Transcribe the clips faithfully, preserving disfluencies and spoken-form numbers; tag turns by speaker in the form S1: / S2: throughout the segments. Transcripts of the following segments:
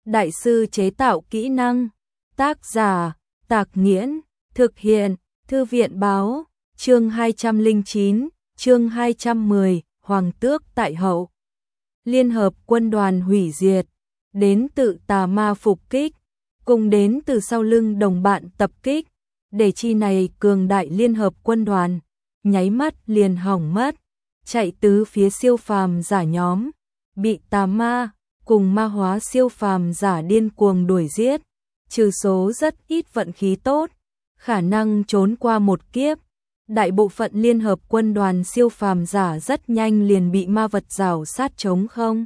S1: đại sư chế tạo kỹ năng. Tác giả, Tạc Nghiễn, thực hiện, Thư viện báo, chương hai trăm lẻ chín, chương hai trăm mười, Hoàng tước tại hậu. Liên hợp quân đoàn hủy diệt, đến tự tà ma phục kích, cùng đến từ sau lưng đồng bạn tập kích, để chi này cường đại liên hợp quân đoàn, nháy mắt liền hỏng mất, chạy tứ phía siêu phàm giả nhóm, bị tà ma cùng ma hóa siêu phàm giả điên cuồng đuổi giết, trừ số rất ít vận khí tốt, khả năng trốn qua một kiếp. Đại bộ phận liên hợp quân đoàn siêu phàm giả rất nhanh liền bị ma vật rào sát trống không.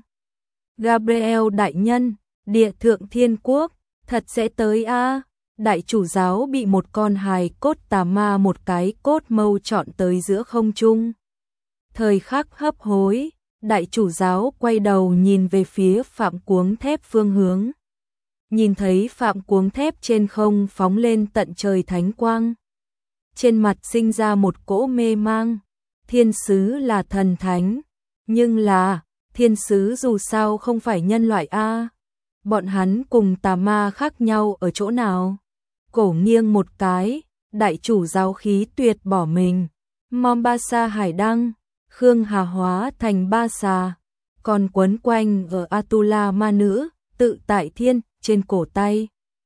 S1: Gabriel đại nhân, địa thượng thiên quốc, thật sẽ tới a à? Đại chủ giáo bị một con hài cốt tà ma một cái cốt mâu chọn tới giữa không trung. Thời khắc hấp hối, đại chủ giáo quay đầu nhìn về phía Phạm Cuống Thép phương hướng. Nhìn thấy Phạm Cuống Thép trên không phóng lên tận trời thánh quang. Trên mặt sinh ra một cỗ mê mang, thiên sứ là thần thánh, nhưng là, thiên sứ dù sao không phải nhân loại a. Bọn hắn cùng tà ma khác nhau ở chỗ nào? Cổ nghiêng một cái, đại chủ giáo khí tuyệt bỏ mình. Mombasa hải đăng, Khương Hà hóa thành ba xà, còn quấn quanh ở Atula ma nữ, tự tại thiên, trên cổ tay.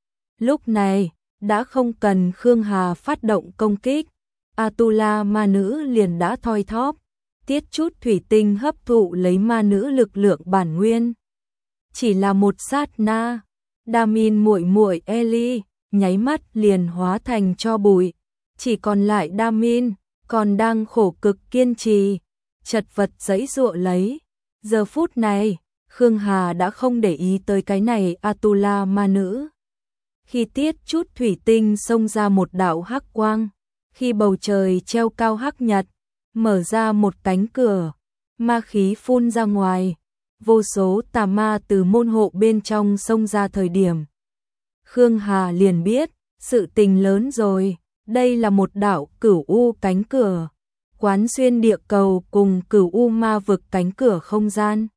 S1: Lúc này, đã không cần Khương Hà phát động công kích, Atula ma nữ liền đã thoi thóp, tiết chút thủy tinh hấp thụ lấy ma nữ lực lượng bản nguyên. Chỉ là một sát na, Damin muội muội Ellie nháy mắt liền hóa thành tro bụi, chỉ còn lại Damin còn đang khổ cực kiên trì, chật vật giãy giụa lấy. Giờ phút này, Khương Hà đã không để ý tới cái này Atula ma nữ. Khi tiết chút thủy tinh xông ra một đạo hắc quang, khi bầu trời treo cao hắc nhật, mở ra một cánh cửa, ma khí phun ra ngoài, vô số tà ma từ môn hộ bên trong xông ra thời điểm. Khương Hà liền biết, sự tình lớn rồi, đây là một đạo cửu u cánh cửa, quán xuyên địa cầu cùng cửu u ma vực cánh cửa không gian.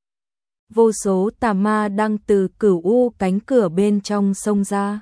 S1: Vô số tà ma đang từ cửu u cánh cửa bên trong xông ra.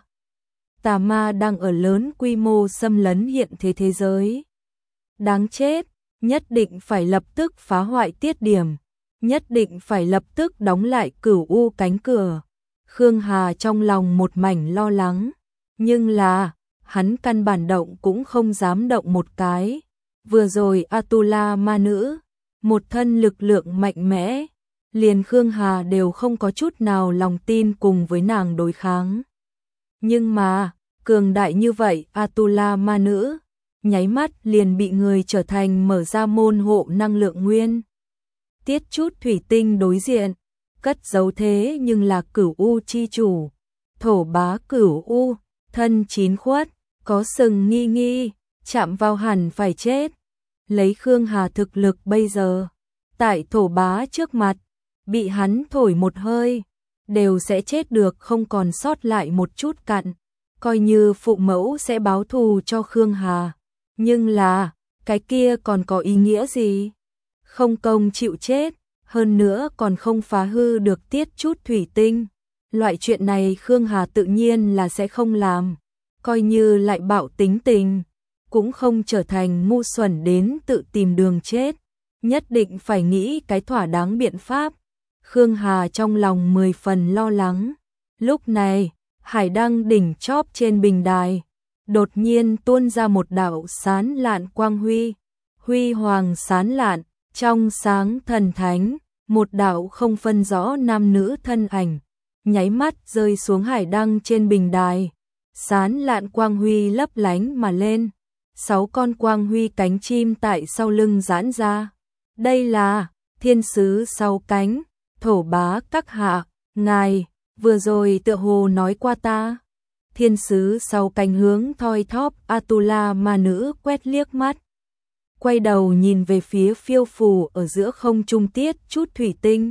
S1: Tà ma đang ở lớn quy mô xâm lấn hiện thế thế giới. Đáng chết, nhất định phải lập tức phá hoại tiết điểm, nhất định phải lập tức đóng lại cửu u cánh cửa. Khương Hà trong lòng một mảnh lo lắng, nhưng là, hắn căn bản động cũng không dám động một cái. Vừa rồi Atula ma nữ, một thân lực lượng mạnh mẽ, liền Khương Hà đều không có chút nào lòng tin cùng với nàng đối kháng. Nhưng mà, cường đại như vậy Atula ma nữ, nháy mắt liền bị người trở thành mở ra môn hộ năng lượng nguyên. Tiết chút thủy tinh đối diện, cất giấu thế nhưng là cửu u chi chủ, thổ bá cửu u, thân chín khuất, có sừng nghi nghi, chạm vào hẳn phải chết. Lấy Khương Hà thực lực bây giờ, tại thổ bá trước mặt, bị hắn thổi một hơi, đều sẽ chết được không còn sót lại một chút cặn, coi như phụ mẫu sẽ báo thù cho Khương Hà. Nhưng là, cái kia còn có ý nghĩa gì? Không công chịu chết, hơn nữa còn không phá hư được tiết chút thủy tinh. Loại chuyện này Khương Hà tự nhiên là sẽ không làm, coi như lại bạo tính tình, cũng không trở thành ngu xuẩn đến tự tìm đường chết, nhất định phải nghĩ cái thỏa đáng biện pháp. Khương Hà trong lòng mười phần lo lắng. Lúc này, hải đăng đỉnh chóp trên bình đài, đột nhiên tuôn ra một đạo sáng lạn quang huy, huy hoàng sáng lạn, trong sáng thần thánh, một đạo không phân rõ nam nữ thân ảnh, nháy mắt rơi xuống hải đăng trên bình đài, sáng lạn quang huy lấp lánh mà lên, sáu con quang huy cánh chim tại sau lưng giãn ra. Đây là thiên sứ sáu cánh, thổ bá các hạ, ngài vừa rồi tựa hồ nói qua ta. Thiên sứ sáu cánh hướng thoi thóp Atula ma nữ quét liếc mắt, quay đầu nhìn về phía phiêu phù ở giữa không trung tiết chút thủy tinh.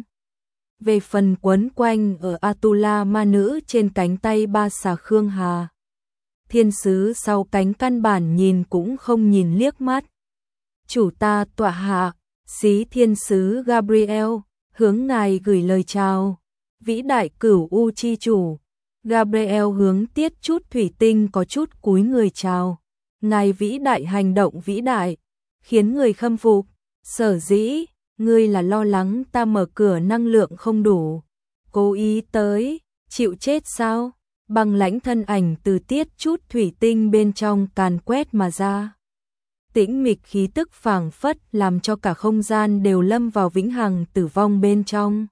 S1: Về phần quấn quanh ở Atula ma nữ trên cánh tay ba xà Khương Hà, thiên sứ sáu cánh căn bản nhìn cũng không nhìn liếc mắt. Chủ ta tọa hạ, xí thiên sứ Gabriel, hướng ngài gửi lời chào. vĩ đại cửu u chi chủ. Gabriel hướng Tiết Chút Thủy Tinh có chút cúi người chào. Ngài vĩ đại, hành động vĩ đại, khiến người khâm phục. Sở dĩ, ngươi là lo lắng ta mở cửa năng lượng không đủ, cố ý tới, chịu chết sao? Băng lãnh thân ảnh từ Tiết Chút Thủy Tinh bên trong càn quét mà ra. Tĩnh mịch khí tức phảng phất làm cho cả không gian đều lâm vào vĩnh hằng tử vong bên trong.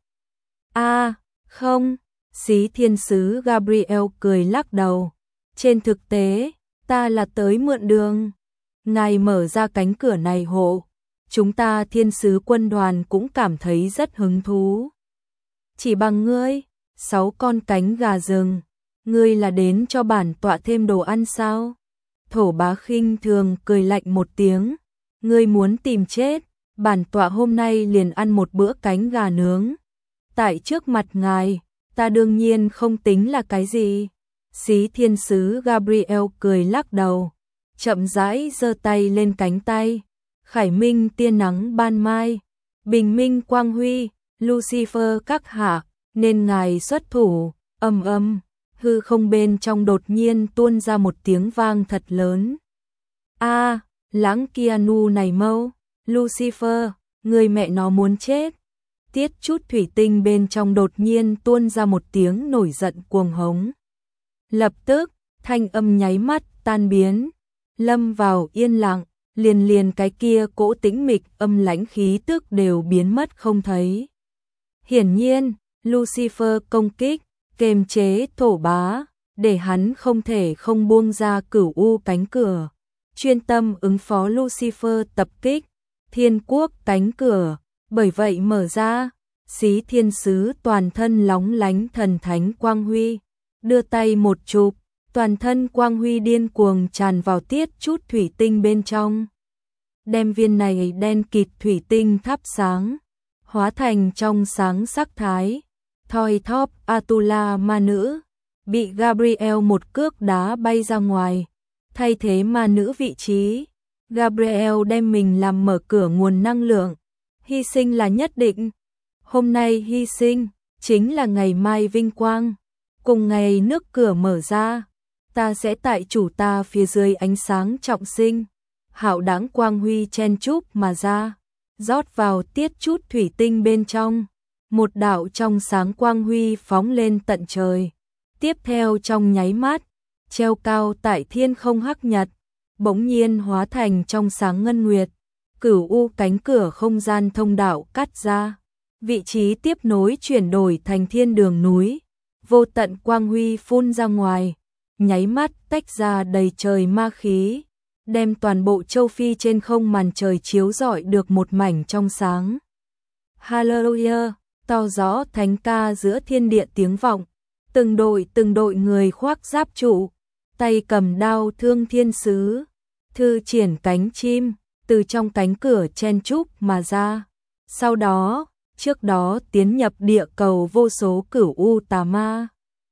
S1: A, à, không, Xí Thiên Sứ Gabriel cười lắc đầu. Trên thực tế, ta là tới mượn đường. Ngài mở ra cánh cửa này hộ. Chúng ta Thiên Sứ quân đoàn cũng cảm thấy rất hứng thú. Chỉ bằng ngươi, sáu con cánh gà rừng, ngươi là đến cho bản tọa thêm đồ ăn sao? Thổ Bá khinh thường cười lạnh một tiếng, ngươi muốn tìm chết, bản tọa hôm nay liền ăn một bữa cánh gà nướng. Tại trước mặt ngài, ta đương nhiên không tính là cái gì. Xí Thiên Sứ Gabriel cười lắc đầu, chậm rãi giơ tay lên cánh tay. Khải Minh tia nắng ban mai, bình minh quang huy, Lucifer các hạ, nên ngài xuất thủ. Âm âm, hư không bên trong đột nhiên tuôn ra một tiếng vang thật lớn. A, à, lãng Keanu này mau, Lucifer, người mẹ nó muốn chết. Tiết Chút Thủy Tinh bên trong đột nhiên tuôn ra một tiếng nổi giận cuồng hống. Lập tức, thanh âm nháy mắt tan biến, lâm vào yên lặng, liền liền cái kia cỗ tĩnh mịch âm lãnh khí tức đều biến mất không thấy. Hiển nhiên, Lucifer công kích, kềm chế Thổ Bá, để hắn không thể không buông ra cửu u cánh cửa. Chuyên tâm ứng phó Lucifer tập kích, Thiên Quốc cánh cửa, bởi vậy mở ra. Xí Thiên Sứ toàn thân lóng lánh thần thánh quang huy, đưa tay một chụp, toàn thân quang huy điên cuồng tràn vào Tiết Chút Thủy Tinh bên trong. Đem viên này đen kịt thủy tinh thắp sáng, hóa thành trong sáng sắc thái. Thoi thóp Atula ma nữ, bị Gabriel một cước đá bay ra ngoài, thay thế ma nữ vị trí. Gabriel đem mình làm mở cửa nguồn năng lượng, hy sinh là nhất định. Hôm nay hy sinh, chính là ngày mai vinh quang. Cùng ngày nước cửa mở ra, ta sẽ tại chủ ta phía dưới ánh sáng trọng sinh. Hạo đáng quang huy chen chúc mà ra, rót vào Tiết Chút Thủy Tinh bên trong. Một đạo trong sáng quang huy phóng lên tận trời. Tiếp theo trong nháy mắt, treo cao tại thiên không hắc nhật, bỗng nhiên hóa thành trong sáng ngân nguyệt. Cửu u cánh cửa không gian thông đạo cắt ra, vị trí tiếp nối chuyển đổi thành thiên đường núi. Vô tận quang huy phun ra ngoài, nháy mắt tách ra đầy trời ma khí, đem toàn bộ châu Phi trên không màn trời chiếu rọi được một mảnh trong sáng. Hallelujah, to rõ thánh ca giữa thiên địa tiếng vọng, từng đội từng đội người khoác giáp trụ, tay cầm đao thương thiên sứ, thư triển cánh chim, từ trong cánh cửa chen chúc mà ra. Sau đó, trước đó tiến nhập địa cầu vô số cửu u tà ma,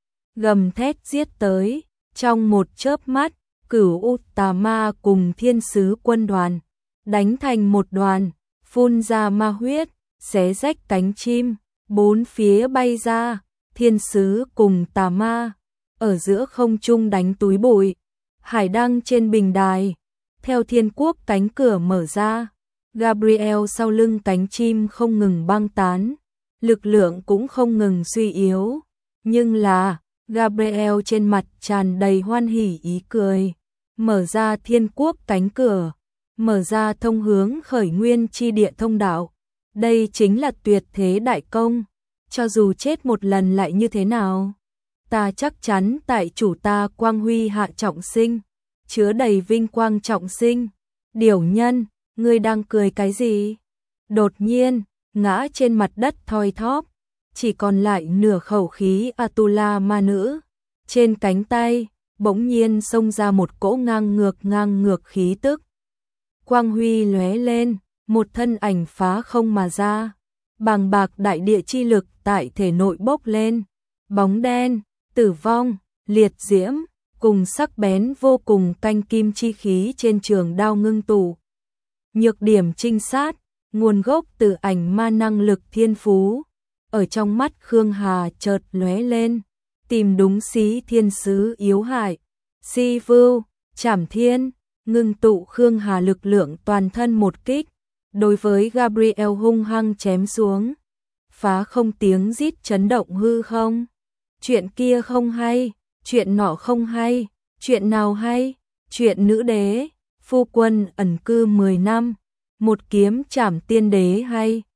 S1: gầm thét giết tới, trong một chớp mắt, cửu u tà ma cùng thiên sứ quân đoàn, đánh thành một đoàn, phun ra ma huyết, xé rách cánh chim, bốn phía bay ra, thiên sứ cùng tà ma, ở giữa không trung đánh túi bụi. Hải đăng trên bình đài, theo Thiên Quốc cánh cửa mở ra, Gabriel sau lưng cánh chim không ngừng băng tán, lực lượng cũng không ngừng suy yếu, nhưng là, Gabriel trên mặt tràn đầy hoan hỉ ý cười, mở ra Thiên Quốc cánh cửa, mở ra thông hướng khởi nguyên chi địa thông đạo. Đây chính là tuyệt thế đại công, cho dù chết một lần lại như thế nào, ta chắc chắn tại chủ ta quang huy hạ trọng sinh, chứa đầy vinh quang trọng sinh. Điểu nhân, ngươi đang cười cái gì? Đột nhiên, ngã trên mặt đất thoi thóp, chỉ còn lại nửa khẩu khí Atula ma nữ. Trên cánh tay, bỗng nhiên xông ra một cỗ ngang ngược ngang ngược khí tức. Quang huy lóe lên, một thân ảnh phá không mà ra. Bàng bạc đại địa chi lực tại thể nội bốc lên. Bóng đen, tử vong, liệt diễm, cùng sắc bén vô cùng canh kim chi khí trên trường đao ngưng tụ. Nhược điểm trinh sát, nguồn gốc từ ảnh ma năng lực thiên phú. ở trong mắt Khương Hà chợt lóe lên, tìm đúng Xí Thiên Sứ yếu hại, Si Vưu, Trảm Thiên, ngưng tụ Khương Hà lực lượng toàn thân một kích, đối với Gabriel hung hăng chém xuống, phá không tiếng rít chấn động hư không. Chuyện kia không hay, chuyện nọ không hay, chuyện nào hay, chuyện nữ đế, phu quân ẩn cư mười năm, một kiếm trảm tiên đế hay.